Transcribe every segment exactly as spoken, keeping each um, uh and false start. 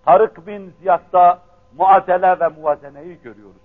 Tarık bin Ziyad'da muadele ve muvazeneyi görüyoruz.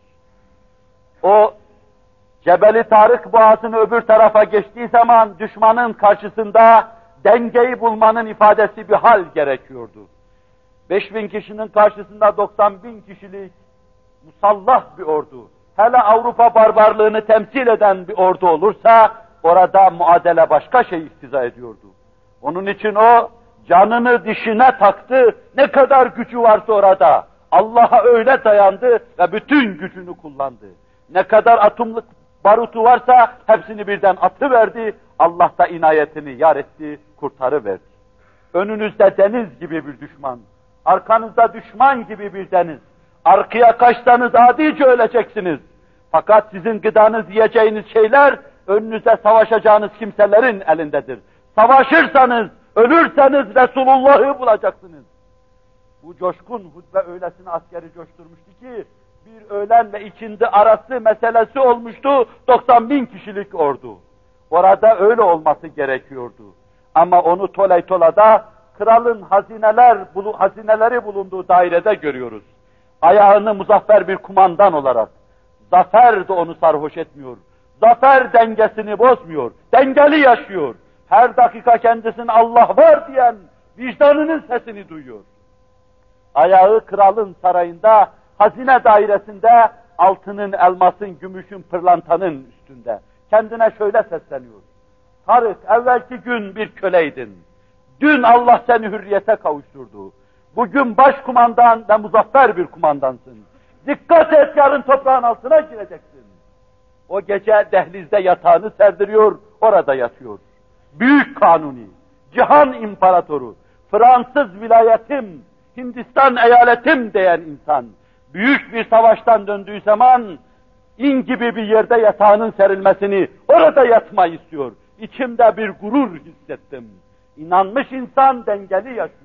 O Cebeli Tarık boğazını öbür tarafa geçtiği zaman düşmanın karşısında dengeyi bulmanın ifadesi bir hal gerekiyordu. Beş bin kişinin karşısında doksan bin kişilik musallah bir ordu, hele Avrupa barbarlığını temsil eden bir ordu olursa, orada muadele başka şey iktiza ediyordu. Onun için o, canını dişine taktı, ne kadar gücü varsa orada, Allah'a öyle dayandı ve bütün gücünü kullandı. Ne kadar atomluk barutu varsa, hepsini birden atıverdi, Allah da inayetini yar etti, kurtarıverdi. Önünüzde deniz gibi bir düşman, arkanızda düşman gibi bir deniz, arkaya kaçsanız adice öleceksiniz. Fakat sizin gıdanız, yiyeceğiniz şeyler, önünüze savaşacağınız kimselerin elindedir. Savaşırsanız, ölürseniz Resulullah'ı bulacaksınız. Bu coşkun hutbe öylesine askeri coşturmuştu ki, bir öğlenle ikindi arası meselesi olmuştu, doksan bin kişilik ordu. Orada öyle olması gerekiyordu. Ama onu Toleytola'da, kralın hazineler, hazineleri bulunduğu dairede görüyoruz. Ayağını muzaffer bir kumandan olarak, zafer de onu sarhoş etmiyor. Zafer dengesini bozmuyor, dengeli yaşıyor. Her dakika kendisine Allah var diyen vicdanının sesini duyuyor. Ayağı kralın sarayında, hazine dairesinde, altının, elmasın, gümüşün, pırlantanın üstünde. Kendine şöyle sesleniyor. Tarık, evvelki gün bir köleydin. Dün Allah seni hürriyete kavuşturdu. Bugün başkumandan ve muzaffer bir kumandansın. Dikkat et, yarın toprağın altına gireceksin. O gece dehlizde yatağını serdiriyor, orada yatıyor. Büyük Kanuni, cihan imparatoru, Fransız vilayetim, Hindistan eyaletim diyen insan, büyük bir savaştan döndüğü zaman, in gibi bir yerde yatağının serilmesini, orada yatmayı istiyor. İçimde bir gurur hissettim. İnanmış insan dengeli yaşıyor.